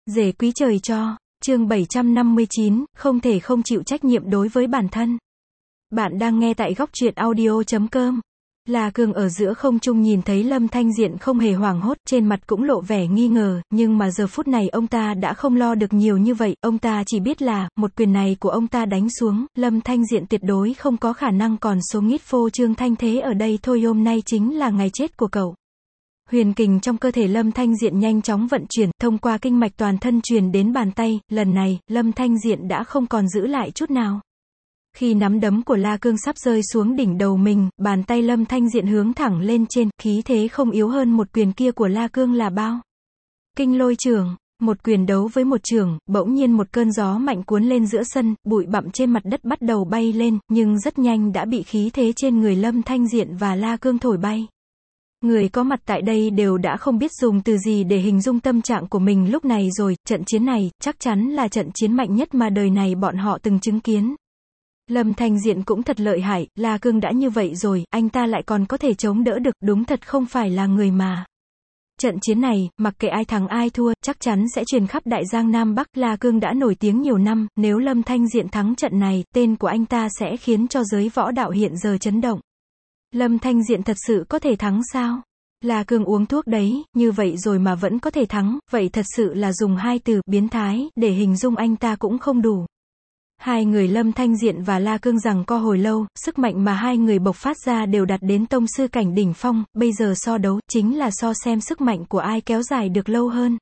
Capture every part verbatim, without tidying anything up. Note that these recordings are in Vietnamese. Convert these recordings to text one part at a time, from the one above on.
Rể quý trời cho, chương bảy trăm năm mươi chín, không thể không chịu trách nhiệm đối với bản thân. Bạn đang nghe tại góc truyện audio chấm com. La Cương ở giữa không trung nhìn thấy Lâm Thanh Diện không hề hoảng hốt, trên mặt cũng lộ vẻ nghi ngờ, nhưng mà giờ phút này ông ta đã không lo được nhiều như vậy, ông ta chỉ biết là, một quyền này của ông ta đánh xuống, Lâm Thanh Diện tuyệt đối không có khả năng còn số nghít phô trương thanh thế ở đây thôi, hôm nay chính là ngày chết của cậu. Huyền kình trong cơ thể Lâm Thanh Diện nhanh chóng vận chuyển, thông qua kinh mạch toàn thân truyền đến bàn tay, lần này, Lâm Thanh Diện đã không còn giữ lại chút nào. Khi nắm đấm của La Cương sắp rơi xuống đỉnh đầu mình, bàn tay Lâm Thanh Diện hướng thẳng lên trên, khí thế không yếu hơn một quyền kia của La Cương là bao. Kinh lôi trưởng, một quyền đấu với một trưởng, bỗng nhiên một cơn gió mạnh cuốn lên giữa sân, bụi bặm trên mặt đất bắt đầu bay lên, nhưng rất nhanh đã bị khí thế trên người Lâm Thanh Diện và La Cương thổi bay. Người có mặt tại đây đều đã không biết dùng từ gì để hình dung tâm trạng của mình lúc này rồi, trận chiến này, chắc chắn là trận chiến mạnh nhất mà đời này bọn họ từng chứng kiến. Lâm Thanh Diện cũng thật lợi hại, La Cương đã như vậy rồi, anh ta lại còn có thể chống đỡ được, đúng thật không phải là người mà. Trận chiến này, mặc kệ ai thắng ai thua, chắc chắn sẽ truyền khắp Đại Giang Nam Bắc, La Cương đã nổi tiếng nhiều năm, nếu Lâm Thanh Diện thắng trận này, tên của anh ta sẽ khiến cho giới võ đạo hiện giờ chấn động. Lâm Thanh Diện thật sự có thể thắng sao? La Cương uống thuốc đấy, như vậy rồi mà vẫn có thể thắng, vậy thật sự là dùng hai từ, biến thái, để hình dung anh ta cũng không đủ. Hai người Lâm Thanh Diện và La Cương giằng co hồi lâu, sức mạnh mà hai người bộc phát ra đều đạt đến tông sư cảnh đỉnh phong, bây giờ so đấu, chính là so xem sức mạnh của ai kéo dài được lâu hơn.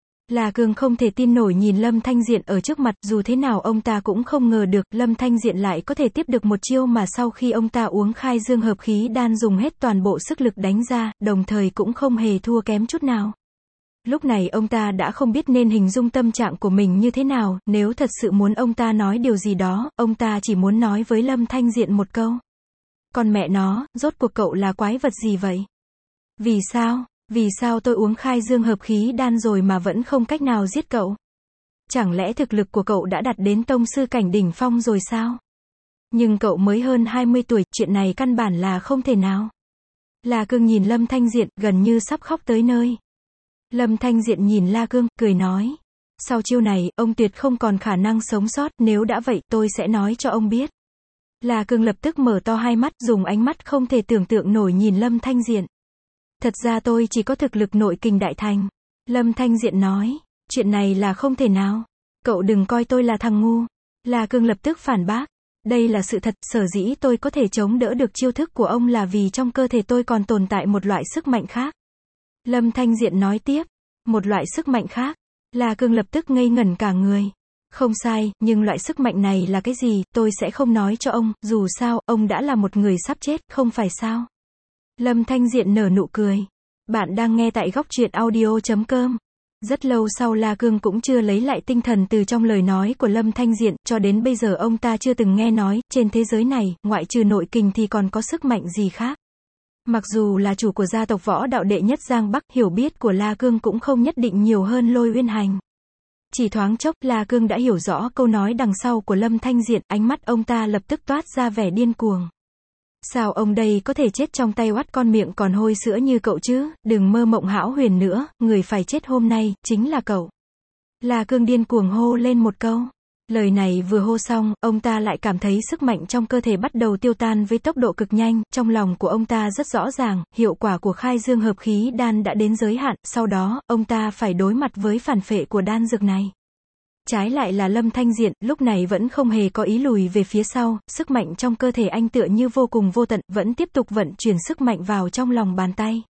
La Cương không thể tin nổi nhìn Lâm Thanh Diện ở trước mặt, dù thế nào ông ta cũng không ngờ được, Lâm Thanh Diện lại có thể tiếp được một chiêu mà sau khi ông ta uống khai dương hợp khí đan dùng hết toàn bộ sức lực đánh ra, đồng thời cũng không hề thua kém chút nào. Lúc này ông ta đã không biết nên hình dung tâm trạng của mình như thế nào, nếu thật sự muốn ông ta nói điều gì đó, ông ta chỉ muốn nói với Lâm Thanh Diện một câu. Con mẹ nó, rốt cuộc cậu là quái vật gì vậy? Vì sao? Vì sao tôi uống khai dương hợp khí đan rồi mà vẫn không cách nào giết cậu? Chẳng lẽ thực lực của cậu đã đạt đến tông sư cảnh đỉnh phong rồi sao? Nhưng cậu mới hơn hai mươi tuổi, chuyện này căn bản là không thể nào. La Cương nhìn Lâm Thanh Diện, gần như sắp khóc tới nơi. Lâm Thanh Diện nhìn La Cương, cười nói. Sau chiêu này, ông tuyệt không còn khả năng sống sót, nếu đã vậy, tôi sẽ nói cho ông biết. La Cương lập tức mở to hai mắt, dùng ánh mắt không thể tưởng tượng nổi nhìn Lâm Thanh Diện. Thật ra tôi chỉ có thực lực nội kình đại thành. Lâm Thanh Diện nói, chuyện này là không thể nào. Cậu đừng coi tôi là thằng ngu. La Cương lập tức phản bác. Đây là sự thật, sở dĩ tôi có thể chống đỡ được chiêu thức của ông là vì trong cơ thể tôi còn tồn tại một loại sức mạnh khác. Lâm Thanh Diện nói tiếp, một loại sức mạnh khác. La Cương lập tức ngây ngẩn cả người. Không sai, nhưng loại sức mạnh này là cái gì, tôi sẽ không nói cho ông, dù sao, ông đã là một người sắp chết, không phải sao? Lâm Thanh Diện nở nụ cười. Bạn đang nghe tại góc truyện audio chấm com. Rất lâu sau La Cương cũng chưa lấy lại tinh thần từ trong lời nói của Lâm Thanh Diện, cho đến bây giờ ông ta chưa từng nghe nói, trên thế giới này, ngoại trừ nội kình thì còn có sức mạnh gì khác. Mặc dù là chủ của gia tộc võ đạo đệ nhất Giang Bắc, hiểu biết của La Cương cũng không nhất định nhiều hơn Lôi Uyên Hành. Chỉ thoáng chốc, La Cương đã hiểu rõ câu nói đằng sau của Lâm Thanh Diện, ánh mắt ông ta lập tức toát ra vẻ điên cuồng. Sao ông đây có thể chết trong tay oắt con miệng còn hôi sữa như cậu chứ, đừng mơ mộng hão huyền nữa, người phải chết hôm nay, chính là cậu. La Cương điên cuồng hô lên một câu. Lời này vừa hô xong, ông ta lại cảm thấy sức mạnh trong cơ thể bắt đầu tiêu tan với tốc độ cực nhanh, trong lòng của ông ta rất rõ ràng, hiệu quả của khai dương hợp khí đan đã đến giới hạn, sau đó, ông ta phải đối mặt với phản phệ của đan dược này. Trái lại là Lâm Thanh Diện, lúc này vẫn không hề có ý lùi về phía sau, sức mạnh trong cơ thể anh tựa như vô cùng vô tận, vẫn tiếp tục vận chuyển sức mạnh vào trong lòng bàn tay.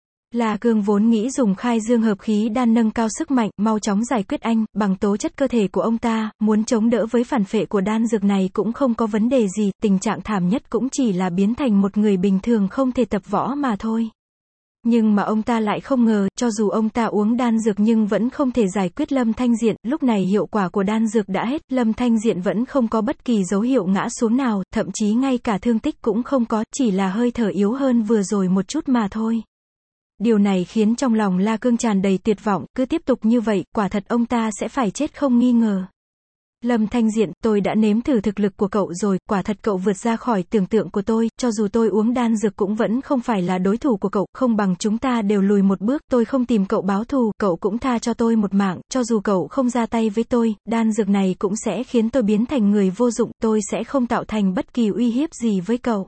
La Cương vốn nghĩ dùng khai dương hợp khí đan nâng cao sức mạnh, mau chóng giải quyết anh, bằng tố chất cơ thể của ông ta, muốn chống đỡ với phản phệ của đan dược này cũng không có vấn đề gì, tình trạng thảm nhất cũng chỉ là biến thành một người bình thường không thể tập võ mà thôi. Nhưng mà ông ta lại không ngờ, cho dù ông ta uống đan dược nhưng vẫn không thể giải quyết Lâm Thanh Diện, lúc này hiệu quả của đan dược đã hết, Lâm Thanh Diện vẫn không có bất kỳ dấu hiệu ngã xuống nào, thậm chí ngay cả thương tích cũng không có, chỉ là hơi thở yếu hơn vừa rồi một chút mà thôi. Điều này khiến trong lòng La Cương tràn đầy tuyệt vọng, cứ tiếp tục như vậy, quả thật ông ta sẽ phải chết không nghi ngờ. Lâm Thanh Diện, tôi đã nếm thử thực lực của cậu rồi, quả thật cậu vượt ra khỏi tưởng tượng của tôi, cho dù tôi uống đan dược cũng vẫn không phải là đối thủ của cậu, không bằng chúng ta đều lùi một bước, tôi không tìm cậu báo thù, cậu cũng tha cho tôi một mạng, cho dù cậu không ra tay với tôi, đan dược này cũng sẽ khiến tôi biến thành người vô dụng, tôi sẽ không tạo thành bất kỳ uy hiếp gì với cậu.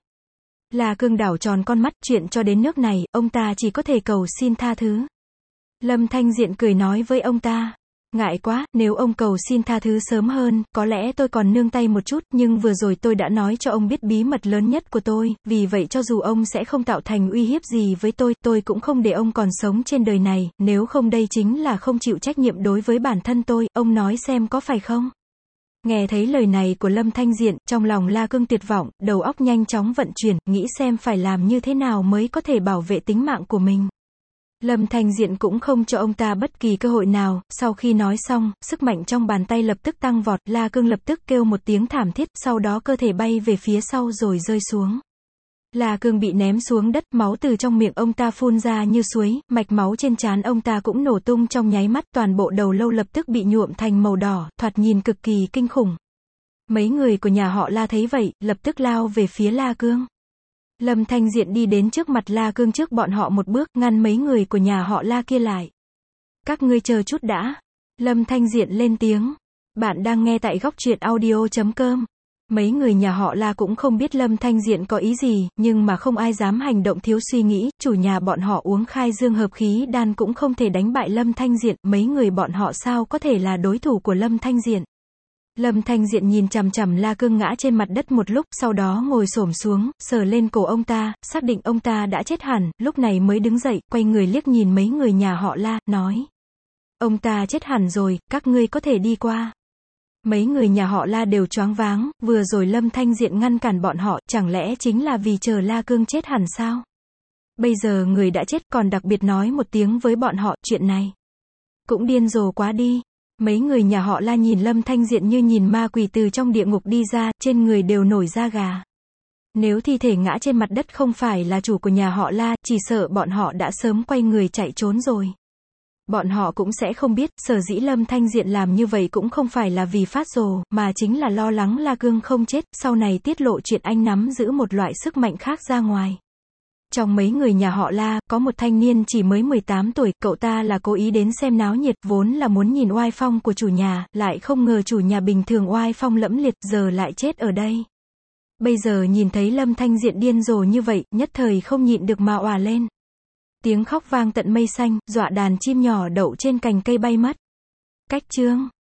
La Cương đảo tròn con mắt, chuyện cho đến nước này, ông ta chỉ có thể cầu xin tha thứ. Lâm Thanh Diện cười nói với ông ta. Ngại quá, nếu ông cầu xin tha thứ sớm hơn, có lẽ tôi còn nương tay một chút, nhưng vừa rồi tôi đã nói cho ông biết bí mật lớn nhất của tôi, vì vậy cho dù ông sẽ không tạo thành uy hiếp gì với tôi, tôi cũng không để ông còn sống trên đời này, nếu không đây chính là không chịu trách nhiệm đối với bản thân tôi, ông nói xem có phải không? Nghe thấy lời này của Lâm Thanh Diện, trong lòng La Cương tuyệt vọng, đầu óc nhanh chóng vận chuyển, nghĩ xem phải làm như thế nào mới có thể bảo vệ tính mạng của mình. Lâm Thanh Diện cũng không cho ông ta bất kỳ cơ hội nào, sau khi nói xong, sức mạnh trong bàn tay lập tức tăng vọt, La Cương lập tức kêu một tiếng thảm thiết, sau đó cơ thể bay về phía sau rồi rơi xuống. La Cương bị ném xuống đất, máu từ trong miệng ông ta phun ra như suối, mạch máu trên trán ông ta cũng nổ tung trong nháy mắt, toàn bộ đầu lâu lập tức bị nhuộm thành màu đỏ, thoạt nhìn cực kỳ kinh khủng. Mấy người của nhà họ La thấy vậy, lập tức lao về phía La Cương. Lâm Thanh Diện đi đến trước mặt La Cương trước bọn họ một bước, ngăn mấy người của nhà họ La kia lại. Các ngươi chờ chút đã. Lâm Thanh Diện lên tiếng. Bạn đang nghe tại góc truyện audio chấm com. Mấy người nhà họ La cũng không biết Lâm Thanh Diện có ý gì, nhưng mà không ai dám hành động thiếu suy nghĩ, chủ nhà bọn họ uống khai dương hợp khí đan cũng không thể đánh bại Lâm Thanh Diện, mấy người bọn họ sao có thể là đối thủ của Lâm Thanh Diện. Lâm Thanh Diện nhìn chằm chằm La Cương ngã trên mặt đất một lúc, sau đó ngồi xổm xuống, sờ lên cổ ông ta, xác định ông ta đã chết hẳn, lúc này mới đứng dậy, quay người liếc nhìn mấy người nhà họ La, nói. Ông ta chết hẳn rồi, các ngươi có thể đi qua. Mấy người nhà họ La đều choáng váng, vừa rồi Lâm Thanh Diện ngăn cản bọn họ, chẳng lẽ chính là vì chờ La Cương chết hẳn sao? Bây giờ người đã chết còn đặc biệt nói một tiếng với bọn họ, chuyện này cũng điên rồ quá đi. Mấy người nhà họ La nhìn Lâm Thanh Diện như nhìn ma quỷ từ trong địa ngục đi ra, trên người đều nổi da gà. Nếu thi thể ngã trên mặt đất không phải là chủ của nhà họ La, chỉ sợ bọn họ đã sớm quay người chạy trốn rồi. Bọn họ cũng sẽ không biết, sở dĩ Lâm Thanh Diện làm như vậy cũng không phải là vì phát rồ, mà chính là lo lắng La Cương không chết, sau này tiết lộ chuyện anh nắm giữ một loại sức mạnh khác ra ngoài. Trong mấy người nhà họ La, có một thanh niên chỉ mới mười tám tuổi, cậu ta là cố ý đến xem náo nhiệt, vốn là muốn nhìn oai phong của chủ nhà, lại không ngờ chủ nhà bình thường oai phong lẫm liệt, giờ lại chết ở đây. Bây giờ nhìn thấy Lâm Thanh Diện điên rồ như vậy, nhất thời không nhịn được mà òa lên. Tiếng khóc vang tận mây xanh, dọa đàn chim nhỏ đậu trên cành cây bay mất. Cách chương